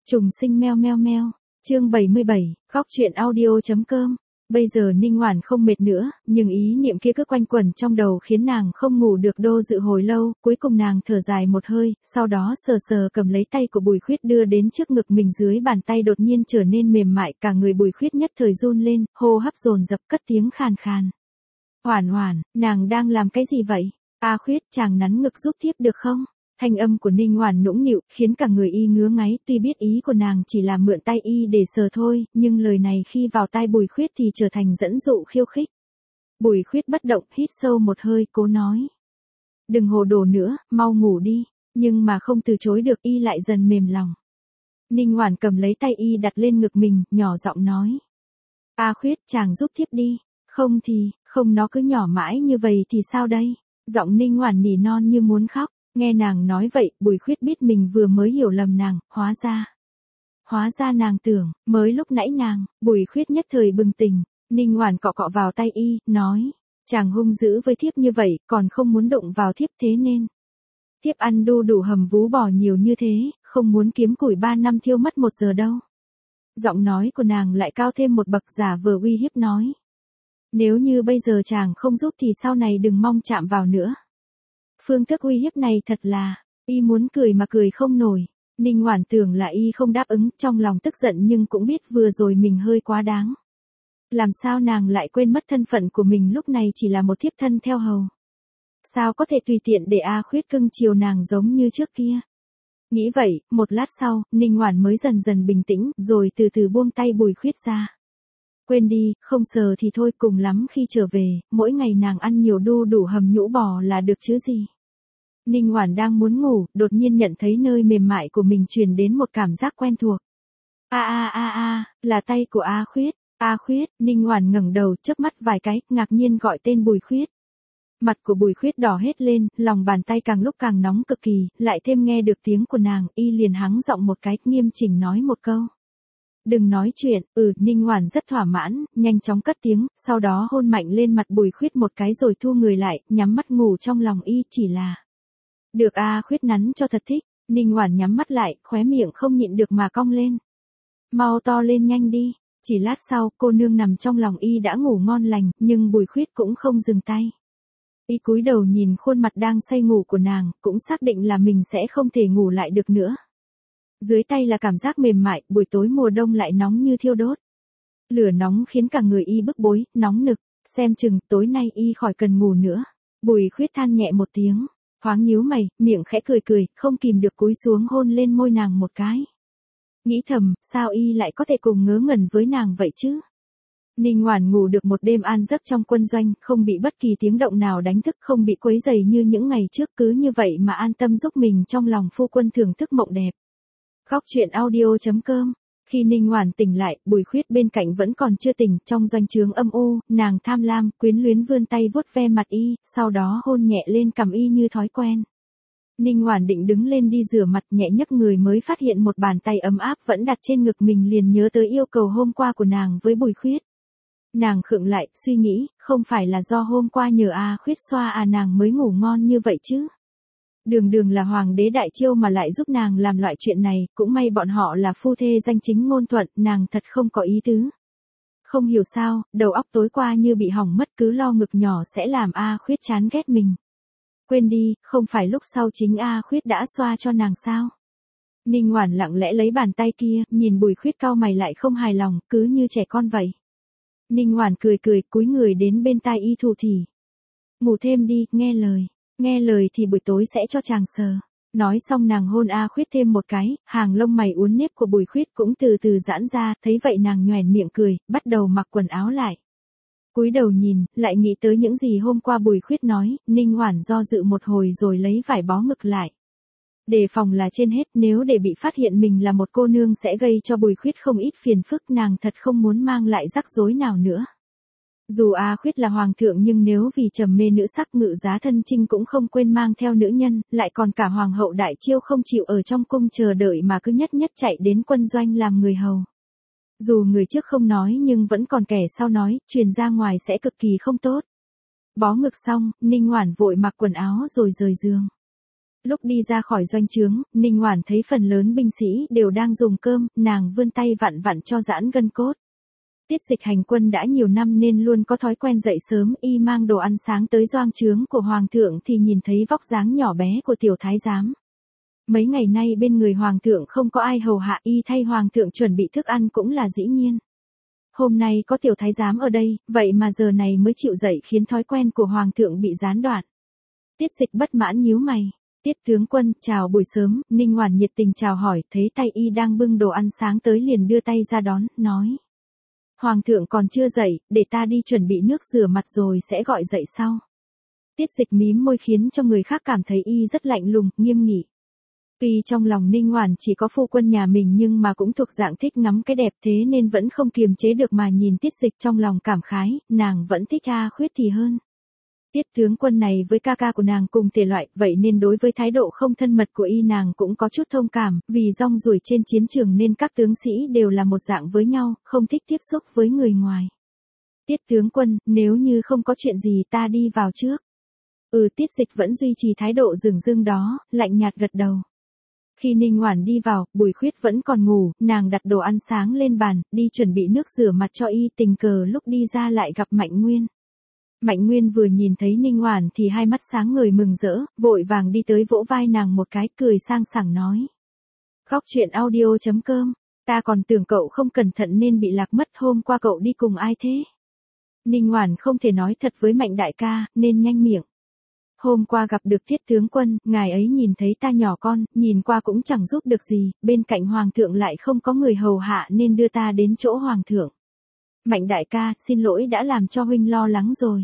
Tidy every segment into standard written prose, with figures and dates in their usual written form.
Trùng sinh meo meo meo. Chương 77, khóc chuyện audio.com. Bây giờ Ninh Hoản không mệt nữa, nhưng ý niệm kia cứ quanh quẩn trong đầu khiến nàng không ngủ được đô dự hồi lâu, cuối cùng nàng thở dài một hơi, sau đó sờ sờ cầm lấy tay của Bùi Khuyết đưa đến trước ngực mình, dưới bàn tay đột nhiên trở nên mềm mại, cả người Bùi Khuyết nhất thời run lên, hô hấp dồn dập, cất tiếng khàn khàn. Hoản Hoản, nàng đang làm cái gì vậy? A Khuyết, chàng nắn ngực giúp thiếp được không? Thanh âm của Ninh Hoản nũng nịu, khiến cả người y ngứa ngáy, tuy biết ý của nàng chỉ là mượn tay y để sờ thôi, nhưng lời này khi vào tai Bùi Khuyết thì trở thành dẫn dụ khiêu khích. Bùi Khuyết bất động, hít sâu một hơi, cố nói. Đừng hồ đồ nữa, mau ngủ đi, nhưng mà không từ chối được, y lại dần mềm lòng. Ninh Hoản cầm lấy tay y đặt lên ngực mình, nhỏ giọng nói. A Khuyết, chàng giúp thiếp đi, không thì, không nó cứ nhỏ mãi như vậy thì sao đây? Giọng Ninh Hoản nỉ non như muốn khóc. Nghe nàng nói vậy, Bùi Khuyết biết mình vừa mới hiểu lầm nàng, hóa ra nàng tưởng, mới lúc nãy nàng, Bùi Khuyết nhất thời bừng tỉnh, Ninh Hoản cọ cọ vào tay y, nói, chàng hung dữ với thiếp như vậy, còn không muốn đụng vào thiếp thế nên. Thiếp ăn đu đủ hầm vú bò nhiều như thế, không muốn kiếm củi 3 năm thiêu mất 1 giờ đâu. Giọng nói của nàng lại cao thêm một bậc, giả vờ uy hiếp nói. Nếu như bây giờ chàng không giúp thì sau này đừng mong chạm vào nữa. Phương thức uy hiếp này thật là, y muốn cười mà cười không nổi. Ninh Hoản tưởng là y không đáp ứng, trong lòng tức giận nhưng cũng biết vừa rồi mình hơi quá đáng. Làm sao nàng lại quên mất thân phận của mình lúc này chỉ là một thiếp thân theo hầu. Sao có thể tùy tiện để A Khuyết cưng chiều nàng giống như trước kia. Nghĩ vậy, một lát sau, Ninh Hoản mới dần dần bình tĩnh, rồi từ từ buông tay Bùi Khuyết ra. Quên đi, không sờ thì thôi, cùng lắm khi trở về, mỗi ngày nàng ăn nhiều đu đủ hầm nhũ bò là được chứ gì. Ninh Hoản đang muốn ngủ, đột nhiên nhận thấy nơi mềm mại của mình truyền đến một cảm giác quen thuộc. Là tay của A Khuyết. A Khuyết, Ninh Hoản ngẩng đầu, chớp mắt vài cái, ngạc nhiên gọi tên Bùi Khuyết. Mặt của Bùi Khuyết đỏ hết lên, lòng bàn tay càng lúc càng nóng cực kỳ, lại thêm nghe được tiếng của nàng, y liền hắng giọng một cái, nghiêm chỉnh nói một câu. Đừng nói chuyện, Ninh Hoản rất thỏa mãn, nhanh chóng cất tiếng, sau đó hôn mạnh lên mặt Bùi Khuyết một cái rồi thu người lại, nhắm mắt ngủ, trong lòng y chỉ là. Được A Khuyết nắn cho thật thích, Ninh Hoản nhắm mắt lại, khóe miệng không nhịn được mà cong lên. Mau to lên nhanh đi, chỉ lát sau, cô nương nằm trong lòng y đã ngủ ngon lành, nhưng Bùi Khuyết cũng không dừng tay. Y cúi đầu nhìn khuôn mặt đang say ngủ của nàng, cũng xác định là mình sẽ không thể ngủ lại được nữa. Dưới tay là cảm giác mềm mại, buổi tối mùa đông lại nóng như thiêu đốt. Lửa nóng khiến cả người y bức bối, nóng nực, xem chừng tối nay y khỏi cần ngủ nữa. Bùi Khuyết than nhẹ một tiếng, thoáng nhíu mày, miệng khẽ cười cười, không kìm được cúi xuống hôn lên môi nàng một cái. Nghĩ thầm, sao y lại có thể cùng ngớ ngẩn với nàng vậy chứ? Ninh Hoản ngủ được một đêm an giấc trong quân doanh, không bị bất kỳ tiếng động nào đánh thức, không bị quấy rầy như những ngày trước, cứ như vậy mà an tâm giúp mình trong lòng phu quân thưởng thức mộng đẹp. Khóc chuyện audio.com. Khi Ninh Hoản tỉnh lại, Bùi Khuyết bên cạnh vẫn còn chưa tỉnh, trong doanh trướng âm u, nàng tham lam, quyến luyến vươn tay vuốt ve mặt y, sau đó hôn nhẹ lên cằm y như thói quen. Ninh Hoản định đứng lên đi rửa mặt, nhẹ nhấc người mới phát hiện một bàn tay ấm áp vẫn đặt trên ngực mình, liền nhớ tới yêu cầu hôm qua của nàng với Bùi Khuyết. Nàng khựng lại, suy nghĩ, không phải là do hôm qua nhờ A Khuyết xoa nàng mới ngủ ngon như vậy chứ. Đường là hoàng đế đại chiêu mà lại giúp nàng làm loại chuyện này, cũng may bọn họ là phu thê danh chính ngôn thuận, nàng thật không có ý tứ. Không hiểu sao, đầu óc tối qua như bị hỏng mất, cứ lo ngực nhỏ sẽ làm A Khuyết chán ghét mình. Quên đi, không phải lúc sau chính A Khuyết đã xoa cho nàng sao? Ninh Hoản lặng lẽ lấy bàn tay kia, nhìn Bùi Khuyết cau mày lại không hài lòng, cứ như trẻ con vậy. Ninh Hoản cười cười, cúi người đến bên tai y thủ thỉ. Ngủ thêm đi, nghe lời thì buổi tối sẽ cho chàng sờ. Nói xong nàng hôn A Khuyết thêm một cái, hàng lông mày uốn nếp của Bùi Khuyết cũng từ từ giãn ra, thấy vậy nàng nhoẻn miệng cười, bắt đầu mặc quần áo lại. Cúi đầu nhìn, lại nghĩ tới những gì hôm qua Bùi Khuyết nói, Ninh Hoản do dự một hồi rồi lấy vải bó ngực lại. Đề phòng là trên hết, nếu để bị phát hiện mình là một cô nương sẽ gây cho Bùi Khuyết không ít phiền phức, nàng thật không muốn mang lại rắc rối nào nữa. Dù A Khuyết là hoàng thượng nhưng nếu vì trầm mê nữ sắc, Ngự Giá thân chinh cũng không quên mang theo nữ nhân, lại còn cả hoàng hậu đại chiêu không chịu ở trong cung chờ đợi mà cứ nhất chạy đến quân doanh làm người hầu. Dù người trước không nói nhưng vẫn còn kẻ sau nói, truyền ra ngoài sẽ cực kỳ không tốt. Bó ngực xong, Ninh Hoản vội mặc quần áo rồi rời giường. Lúc đi ra khỏi doanh trướng, Ninh Hoản thấy phần lớn binh sĩ đều đang dùng cơm, nàng vươn tay vặn vặn cho giãn gân cốt. Tiết Dịch hành quân đã nhiều năm nên luôn có thói quen dậy sớm, y mang đồ ăn sáng tới doanh trướng của hoàng thượng thì nhìn thấy vóc dáng nhỏ bé của tiểu thái giám. Mấy ngày nay bên người hoàng thượng không có ai hầu hạ, y thay hoàng thượng chuẩn bị thức ăn cũng là dĩ nhiên. Hôm nay có tiểu thái giám ở đây, vậy mà giờ này mới chịu dậy khiến thói quen của hoàng thượng bị gián đoạn. Tiết Dịch bất mãn nhíu mày. Tiết tướng quân, chào buổi sớm. Ninh Hoản nhiệt tình chào hỏi, thấy tay y đang bưng đồ ăn sáng tới liền đưa tay ra đón, nói. Hoàng thượng còn chưa dậy, để ta đi chuẩn bị nước rửa mặt rồi sẽ gọi dậy sau. Tiết Dịch mím môi khiến cho người khác cảm thấy y rất lạnh lùng, nghiêm nghị. Tuy trong lòng Ninh Hoản chỉ có phu quân nhà mình nhưng mà cũng thuộc dạng thích ngắm cái đẹp, thế nên vẫn không kiềm chế được mà nhìn Tiết Dịch trong lòng cảm khái, nàng vẫn thích A Khuyết thì hơn. Tiết tướng quân này với ca ca của nàng cùng thể loại, vậy nên đối với thái độ không thân mật của y nàng cũng có chút thông cảm, vì rong ruổi trên chiến trường nên các tướng sĩ đều là một dạng với nhau, không thích tiếp xúc với người ngoài. Tiết tướng quân, nếu như không có chuyện gì ta đi vào trước. Tiết Dịch vẫn duy trì thái độ dửng dưng đó, lạnh nhạt gật đầu. Khi Ninh Hoản đi vào, Bùi Khuyết vẫn còn ngủ, nàng đặt đồ ăn sáng lên bàn, đi chuẩn bị nước rửa mặt cho y, tình cờ lúc đi ra lại gặp Mạnh Nguyên. Mạnh Nguyên vừa nhìn thấy Ninh Hoản thì hai mắt sáng ngời mừng rỡ, vội vàng đi tới vỗ vai nàng một cái, cười sang sảng nói. Khóc chuyện audio.com, ta còn tưởng cậu không cẩn thận nên bị lạc mất, hôm qua cậu đi cùng ai thế? Ninh Hoản không thể nói thật với Mạnh đại ca, nên nhanh miệng. Hôm qua gặp được Tiết tướng quân, ngài ấy nhìn thấy ta nhỏ con, nhìn qua cũng chẳng giúp được gì, bên cạnh hoàng thượng lại không có người hầu hạ nên đưa ta đến chỗ hoàng thượng. Mạnh đại ca, xin lỗi đã làm cho huynh lo lắng rồi.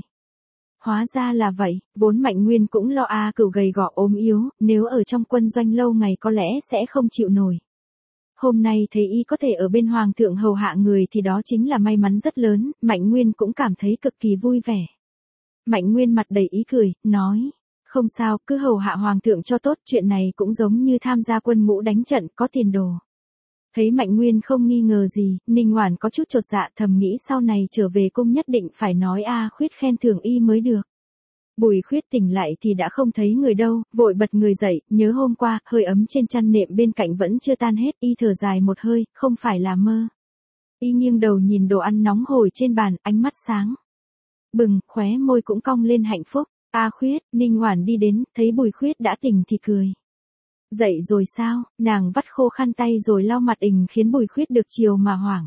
Hóa ra là vậy, vốn Mạnh Nguyên cũng lo A Cửu gầy gò ốm yếu, nếu ở trong quân doanh lâu ngày có lẽ sẽ không chịu nổi. Hôm nay thấy y có thể ở bên hoàng thượng hầu hạ người thì đó chính là may mắn rất lớn, Mạnh Nguyên cũng cảm thấy cực kỳ vui vẻ. Mạnh Nguyên mặt đầy ý cười, nói, không sao, cứ hầu hạ hoàng thượng cho tốt, chuyện này cũng giống như tham gia quân ngũ đánh trận, có tiền đồ. Thấy Mạnh Nguyên không nghi ngờ gì, Ninh Hoản có chút chột dạ, thầm nghĩ sau này trở về cung nhất định phải nói A Khuyết khen thưởng y mới được. Bùi Khuyết tỉnh lại thì đã không thấy người đâu, vội bật người dậy, nhớ hôm qua, hơi ấm trên chăn nệm bên cạnh vẫn chưa tan hết, y thở dài một hơi, không phải là mơ. Y nghiêng đầu nhìn đồ ăn nóng hổi trên bàn, ánh mắt sáng bừng, khóe môi cũng cong lên hạnh phúc. A Khuyết, Ninh Hoản đi đến, thấy Bùi Khuyết đã tỉnh thì cười. Dậy rồi sao? Nàng vắt khô khăn tay rồi lau mặt khiến Bùi Khuyết được chiều mà hoảng.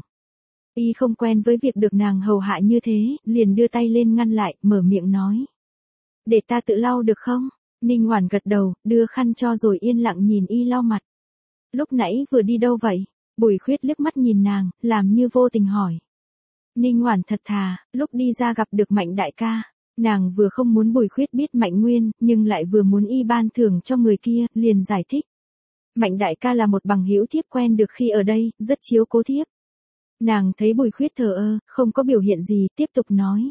Y không quen với việc được nàng hầu hạ như thế, liền đưa tay lên ngăn lại, mở miệng nói. Để ta tự lau được không? Ninh Hoản gật đầu, đưa khăn cho rồi yên lặng nhìn y lau mặt. Lúc nãy vừa đi đâu vậy? Bùi Khuyết liếc mắt nhìn nàng, làm như vô tình hỏi. Ninh Hoản thật thà, lúc đi ra gặp được Mạnh đại ca. Nàng vừa không muốn Bùi Khuyết biết Mạnh Nguyên, nhưng lại vừa muốn y ban thưởng cho người kia, liền giải thích. Mạnh đại ca là một bằng hữu thiếp quen được khi ở đây, rất chiếu cố thiếp. Nàng thấy Bùi Khuyết thờ ơ, không có biểu hiện gì, tiếp tục nói.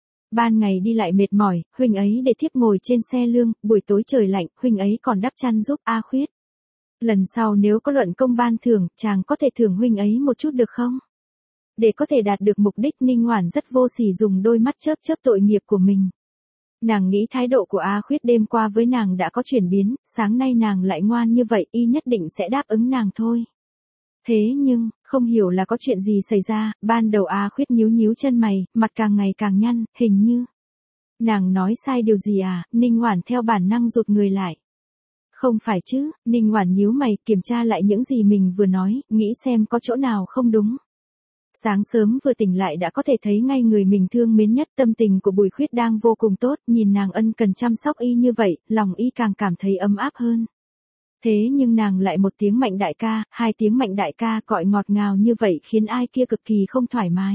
Ban ngày đi lại mệt mỏi, huynh ấy để thiếp ngồi trên xe lương, buổi tối trời lạnh, huynh ấy còn đắp chăn giúp A Khuyết. Lần sau nếu có luận công ban thưởng, chàng có thể thưởng huynh ấy một chút được không? Để có thể đạt được mục đích, Ninh Hoản rất vô sỉ dùng đôi mắt chớp chớp tội nghiệp của mình. Nàng nghĩ thái độ của A Khuyết đêm qua với nàng đã có chuyển biến, sáng nay nàng lại ngoan như vậy, y nhất định sẽ đáp ứng nàng thôi. Thế nhưng, không hiểu là có chuyện gì xảy ra, ban đầu A Khuyết nhíu nhíu chân mày, mặt càng ngày càng nhăn, hình như. Nàng nói sai điều gì à? Ninh Hoản theo bản năng rụt người lại. Không phải chứ? Ninh Hoản nhíu mày, kiểm tra lại những gì mình vừa nói, nghĩ xem có chỗ nào không đúng. Sáng sớm vừa tỉnh lại đã có thể thấy ngay người mình thương mến nhất, tâm tình của Bùi Khuyết đang vô cùng tốt, nhìn nàng ân cần chăm sóc y như vậy, lòng y càng cảm thấy ấm áp hơn. Thế nhưng nàng lại một tiếng Mạnh đại ca, hai tiếng Mạnh đại ca gọi ngọt ngào như vậy khiến ai kia cực kỳ không thoải mái.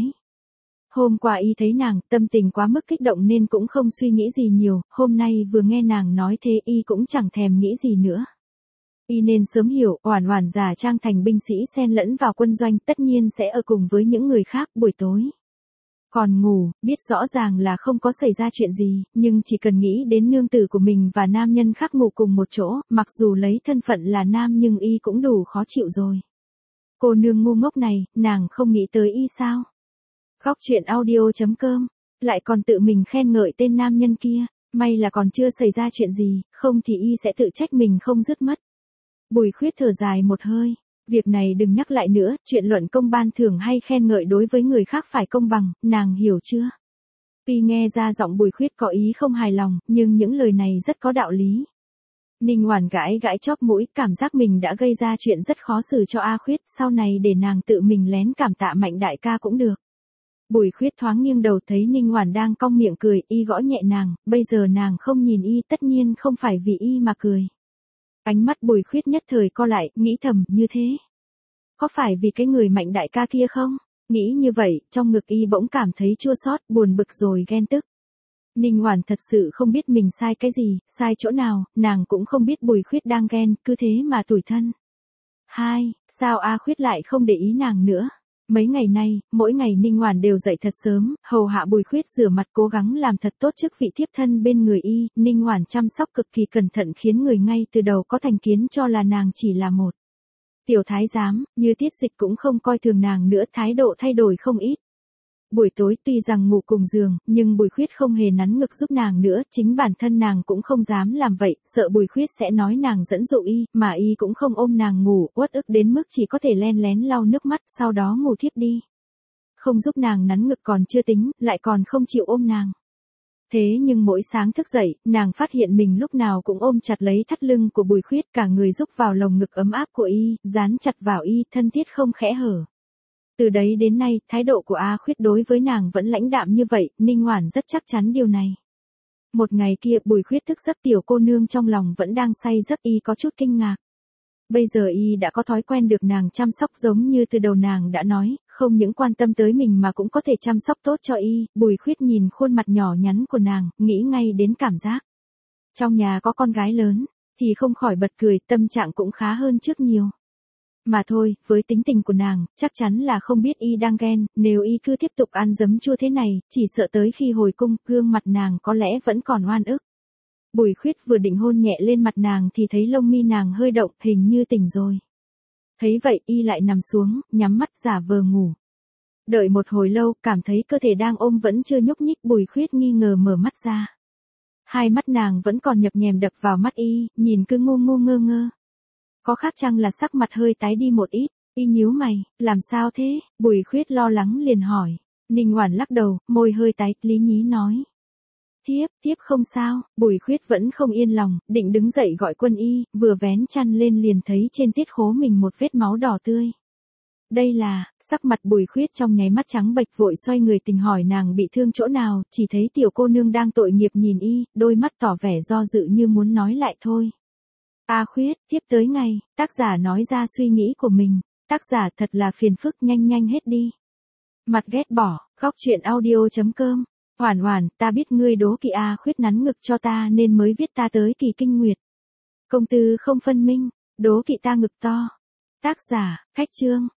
Hôm qua y thấy nàng, tâm tình quá mức kích động nên cũng không suy nghĩ gì nhiều, hôm nay vừa nghe nàng nói thế y cũng chẳng thèm nghĩ gì nữa. Y nên sớm hiểu, Oản Oản giả trang thành binh sĩ xen lẫn vào quân doanh, tất nhiên sẽ ở cùng với những người khác buổi tối. Còn ngủ, biết rõ ràng là không có xảy ra chuyện gì, nhưng chỉ cần nghĩ đến nương tử của mình và nam nhân khác ngủ cùng một chỗ, mặc dù lấy thân phận là nam nhưng y cũng đủ khó chịu rồi. Cô nương ngu ngốc này, nàng không nghĩ tới y sao? Khóc chuyện audio.com, lại còn tự mình khen ngợi tên nam nhân kia. May là còn chưa xảy ra chuyện gì, không thì y sẽ tự trách mình không dứt mất. Bùi Khuyết thở dài một hơi. Việc này đừng nhắc lại nữa, chuyện luận công ban thưởng hay khen ngợi đối với người khác phải công bằng, nàng hiểu chưa? Tuy nghe ra giọng Bùi Khuyết có ý không hài lòng, nhưng những lời này rất có đạo lý. Ninh Oản gãi gãi chóp mũi, cảm giác mình đã gây ra chuyện rất khó xử cho A Khuyết, sau này để nàng tự mình lén cảm tạ Mạnh đại ca cũng được. Bùi Khuyết thoáng nghiêng đầu thấy Ninh Oản đang cong miệng cười, y gõ nhẹ nàng, bây giờ nàng không nhìn y tất nhiên không phải vì y mà cười. Ánh mắt Bùi Khuyết nhất thời co lại, nghĩ thầm, như thế. Có phải vì cái người Mạnh đại ca kia không? Nghĩ như vậy, trong ngực y bỗng cảm thấy chua xót, buồn bực rồi ghen tức. Ninh Oản thật sự không biết mình sai cái gì, sai chỗ nào, nàng cũng không biết Bùi Khuyết đang ghen, cứ thế mà tủi thân. Sao A Khuyết lại không để ý nàng nữa? Mấy ngày nay, mỗi ngày Ninh Oản đều dậy thật sớm, hầu hạ Bùi Khuyết rửa mặt cố gắng làm thật tốt chức vị thiếp thân bên người y, Ninh Oản chăm sóc cực kỳ cẩn thận khiến người ngay từ đầu có thành kiến cho là nàng chỉ là một tiểu thái giám, như Tiết Dịch cũng không coi thường nàng nữa, thái độ thay đổi không ít. Buổi tối tuy rằng ngủ cùng giường, nhưng Bùi Khuyết không hề nắn ngực giúp nàng nữa, chính bản thân nàng cũng không dám làm vậy, sợ Bùi Khuyết sẽ nói nàng dẫn dụ y, mà y cũng không ôm nàng ngủ, uất ức đến mức chỉ có thể len lén lau nước mắt, sau đó ngủ thiếp đi. Không giúp nàng nắn ngực còn chưa tính, lại còn không chịu ôm nàng. Thế nhưng mỗi sáng thức dậy, nàng phát hiện mình lúc nào cũng ôm chặt lấy thắt lưng của Bùi Khuyết, cả người rúc vào lồng ngực ấm áp của y, dán chặt vào y, thân thiết không khẽ hở. Từ đấy đến nay, thái độ của A Khuyết đối với nàng vẫn lãnh đạm như vậy, Ninh Oản rất chắc chắn điều này. Một ngày kia, Bùi Khuyết thức giấc, tiểu cô nương trong lòng vẫn đang say giấc, y có chút kinh ngạc. Bây giờ y đã có thói quen được nàng chăm sóc, giống như từ đầu nàng đã nói, không những quan tâm tới mình mà cũng có thể chăm sóc tốt cho y. Bùi Khuyết nhìn khuôn mặt nhỏ nhắn của nàng, nghĩ ngay đến cảm giác trong nhà có con gái lớn, thì không khỏi bật cười, tâm trạng cũng khá hơn trước nhiều. Mà thôi, với tính tình của nàng, chắc chắn là không biết y đang ghen, nếu y cứ tiếp tục ăn giấm chua thế này, chỉ sợ tới khi hồi cung, gương mặt nàng có lẽ vẫn còn oan ức. Bùi Khuyết vừa định hôn nhẹ lên mặt nàng thì thấy lông mi nàng hơi động, hình như tỉnh rồi. Thấy vậy, y lại nằm xuống, nhắm mắt giả vờ ngủ. Đợi một hồi lâu, cảm thấy cơ thể đang ôm vẫn chưa nhúc nhích, Bùi Khuyết nghi ngờ mở mắt ra. Hai mắt nàng vẫn còn nhập nhèm đập vào mắt y, nhìn cứ ngu ngu ngơ ngơ. Có khác chăng là sắc mặt hơi tái đi một ít, y nhíu mày, làm sao thế? Bùi Khuyết lo lắng liền hỏi. Ninh Oản lắc đầu, môi hơi tái, lý nhí nói. Tiếp không sao. Bùi Khuyết vẫn không yên lòng, định đứng dậy gọi quân y, vừa vén chăn lên liền thấy trên tiết khố mình một vết máu đỏ tươi. Đây là, sắc mặt Bùi Khuyết trong nháy mắt trắng bệch, vội xoay người tình hỏi nàng bị thương chỗ nào, chỉ thấy tiểu cô nương đang tội nghiệp nhìn y, đôi mắt tỏ vẻ do dự như muốn nói lại thôi. A Khuyết, tiếp tới ngày, tác giả nói ra suy nghĩ của mình, tác giả thật là phiền phức, nhanh hết đi. Mặt ghét bỏ, góc truyện audio.com. Oản, ta biết ngươi đố kỵ A Khuyết nắn ngực cho ta nên mới viết ta tới kỳ kinh nguyệt. Công tư không phân minh, đố kỵ ta ngực to. Tác giả, Khách Chương.